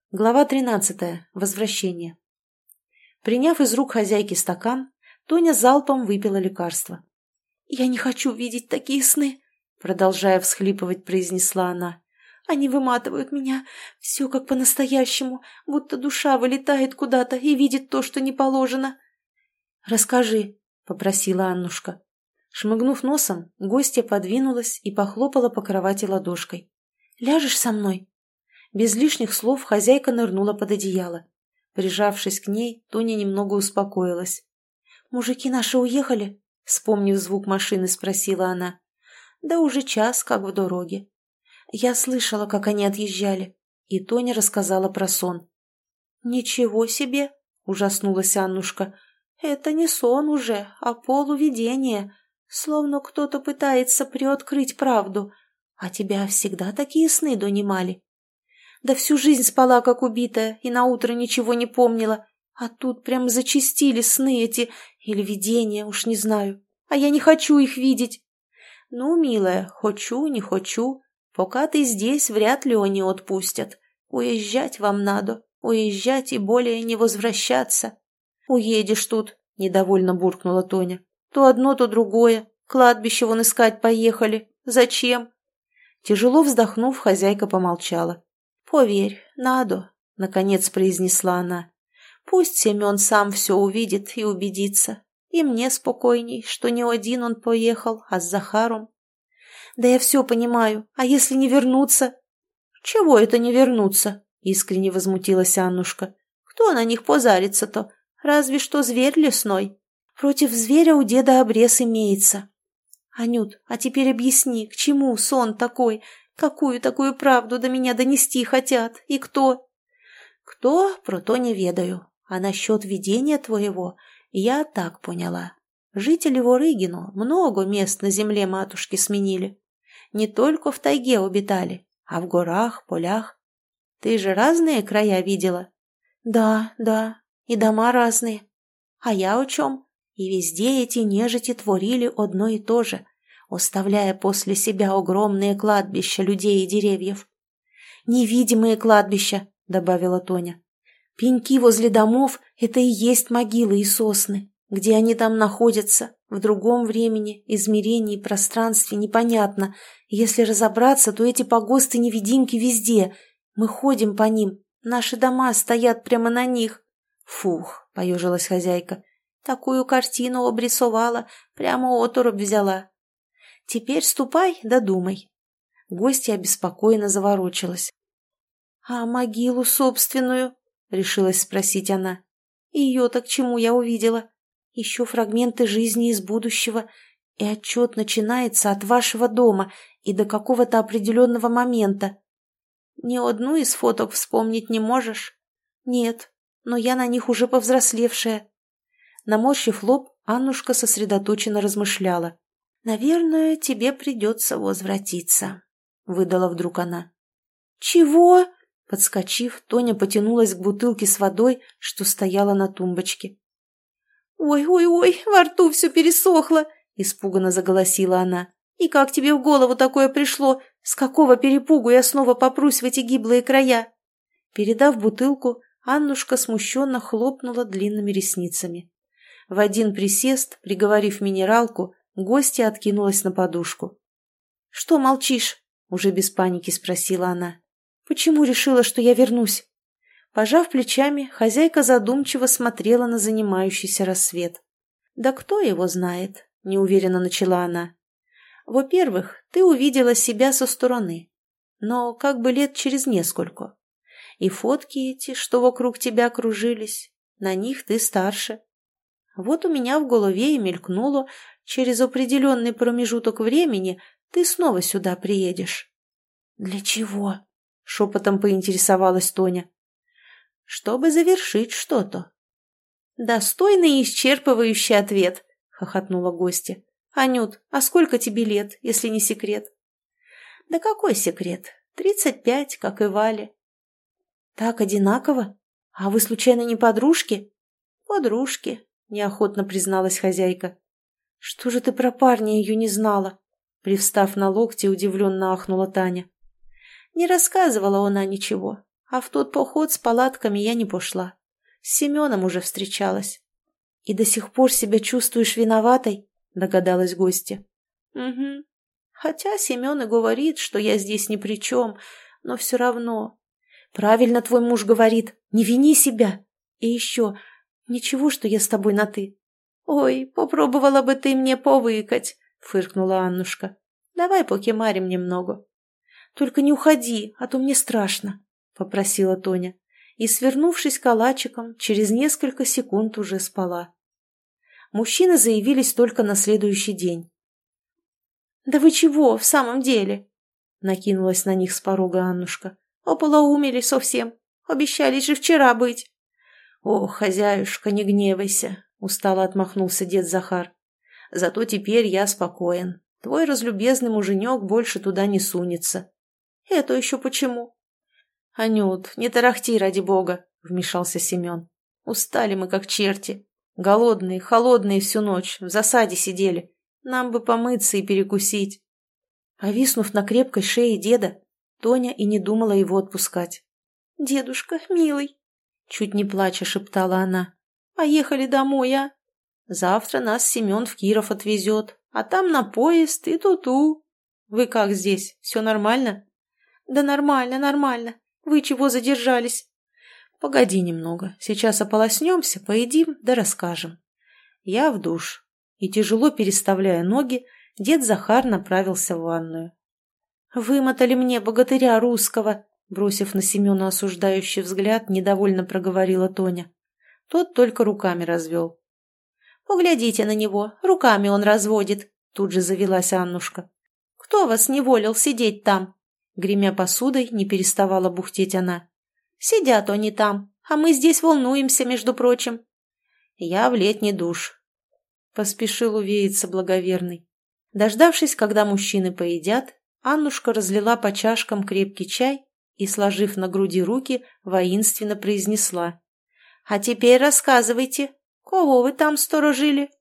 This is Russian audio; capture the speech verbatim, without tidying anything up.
Глава тринадцатая. Возвращение. Приняв из рук хозяйки стакан, Тоня залпом выпила лекарство. «Я не хочу видеть такие сны», — продолжая всхлипывать, произнесла она. «Они выматывают меня. Все как по-настоящему, будто душа вылетает куда-то и видит то, что не положено». «Расскажи», — попросила Аннушка. Шмыгнув носом, гостья подвинулась и похлопала по кровати ладошкой. «Ляжешь со мной?» Без лишних слов хозяйка нырнула под одеяло. Прижавшись к ней, Тоня немного успокоилась. «Мужики наши уехали?» — вспомнив звук машины, спросила она. «Да уже час, как в дороге». Я слышала, как они отъезжали, и Тоня рассказала про сон. «Ничего себе!» — ужаснулась Аннушка. «Это не сон уже, а полувидение, словно кто-то пытается приоткрыть правду. А тебя всегда такие сны донимали?» «Да всю жизнь спала, как убитая, и наутро ничего не помнила. А тут прям зачастили сны эти, или видения, уж не знаю. А я не хочу их видеть». «Ну, милая, хочу, не хочу. Пока ты здесь, вряд ли они отпустят. Уезжать вам надо, уезжать и более не возвращаться». «Уедешь тут», — недовольно буркнула Тоня. «То одно, то другое. Кладбище вон искать поехали. Зачем?» Тяжело вздохнув, хозяйка помолчала. «Поверь, надо», — наконец произнесла она. «Пусть Семен сам все увидит и убедится. И мне спокойней, что не один он поехал, а с Захаром». «Да я все понимаю. А если не вернуться?» «Чего это не вернуться?» — искренне возмутилась Аннушка. «Кто на них позарится-то? Разве что зверь лесной. Против зверя у деда обрез имеется». «Анют, а теперь объясни, к чему сон такой? Какую такую правду до меня донести хотят? И кто?» «Кто, про то не ведаю. А насчет видения твоего я так поняла. Жители Ворыгину много мест на земле матушки сменили. Не только в тайге обитали, а в горах, полях. Ты же разные края видела?» «Да, да, и дома разные. А я о чем? И везде эти нежити творили одно и то же, оставляя после себя огромные кладбища людей и деревьев». «Невидимые кладбища», — добавила Тоня. «Пеньки возле домов — это и есть могилы и сосны. Где они там находятся, в другом времени, измерении, пространстве, непонятно. Если разобраться, то эти погосты-невидимки везде. Мы ходим по ним, наши дома стоят прямо на них». «Фух», — поежилась хозяйка, — «такую картину обрисовала, прямо оторопь взяла». «Теперь ступай да думай». Гостья обеспокоенно заворочилась. «А могилу собственную?» — решилась спросить она. «Ее-то к чему я увидела? Еще фрагменты жизни из будущего, и отчет начинается от вашего дома и до какого-то определенного момента. Ни одну из фоток вспомнить не можешь?» «Нет, но я на них уже повзрослевшая». Наморщив лоб, Аннушка сосредоточенно размышляла. «Наверное, тебе придется возвратиться», — выдала вдруг она. «Чего?» — подскочив, Тоня потянулась к бутылке с водой, что стояла на тумбочке. «Ой-ой-ой, во рту все пересохло!» — испуганно заголосила она. «И как тебе в голову такое пришло? С какого перепугу я снова попрусь в эти гиблые края?» Передав бутылку, Аннушка смущенно хлопнула длинными ресницами. В один присест, приговорив минералку, гостья откинулась на подушку. «Что молчишь?» — уже без паники спросила она. «Почему решила, что я вернусь?» Пожав плечами, хозяйка задумчиво смотрела на занимающийся рассвет. «Да кто его знает?» — неуверенно начала она. «Во-первых, ты увидела себя со стороны, но как бы лет через несколько. И фотки эти, что вокруг тебя кружились, на них ты старше. Вот у меня в голове и мелькнуло, через определенный промежуток времени ты снова сюда приедешь». «Для чего?» — шепотом поинтересовалась Тоня. «Чтобы завершить что-то». «Достойный и исчерпывающий ответ», — хохотнула гостья. «Анют, а сколько тебе лет, если не секрет?» «Да какой секрет? Тридцать пять, как и Вале». «Так одинаково? А вы, случайно, не подружки?» «Подружки», — неохотно призналась хозяйка. «Что же ты про парня ее не знала?» Привстав на локте, удивленно ахнула Таня. «Не рассказывала она ничего. А в тот поход с палатками я не пошла. С Семеном уже встречалась. И до сих пор себя чувствуешь виноватой? Догадалась гостья. Угу. Хотя Семен и говорит, что я здесь ни при чем, но все равно. Правильно твой муж говорит, не вини себя. И еще, ничего, что я с тобой на «ты». Ой, попробовала бы ты мне повыкать, фыркнула Аннушка. Давай покемарим немного. Только не уходи, а то мне страшно, попросила Тоня. И, свернувшись калачиком, через несколько секунд уже спала. Мужчины заявились только на следующий день. «Да вы чего, в самом деле?» — накинулась на них с порога Аннушка. «Ополоумели совсем. Обещали же вчера быть». «О, хозяюшка, не гневайся», — устало отмахнулся дед Захар. «Зато теперь я спокоен. Твой разлюбезный муженек больше туда не сунется». «Это еще почему?» «Анют, не тарахти, ради бога», — вмешался Семен. «Устали мы, как черти. Голодные, холодные всю ночь, в засаде сидели. Нам бы помыться и перекусить». Повиснув на крепкой шее деда, Тоня и не думала его отпускать. «Дедушка, милый», — чуть не плача шептала она, — «поехали домой, а? Завтра нас Семен в Киров отвезет, а там на поезд и ту-ту. Вы как здесь, все нормально?» «Да нормально, нормально. Вы чего задержались?» «Погоди немного, сейчас ополоснемся, поедим да расскажем». Я в душ. И, тяжело переставляя ноги, дед Захар направился в ванную. «Вымотали мне богатыря русского», бросив на Семена осуждающий взгляд, недовольно проговорила Тоня. Тот только руками развел. «Поглядите на него, руками он разводит», тут же завелась Аннушка. «Кто вас неволил сидеть там?» Гремя посудой, не переставала бухтеть она. «Сидят они там, а мы здесь волнуемся, между прочим». «Я в летний душ», — поспешил увеяться благоверный. Дождавшись, когда мужчины поедят, Аннушка разлила по чашкам крепкий чай и, сложив на груди руки, воинственно произнесла. «А теперь рассказывайте, кого вы там сторожили?»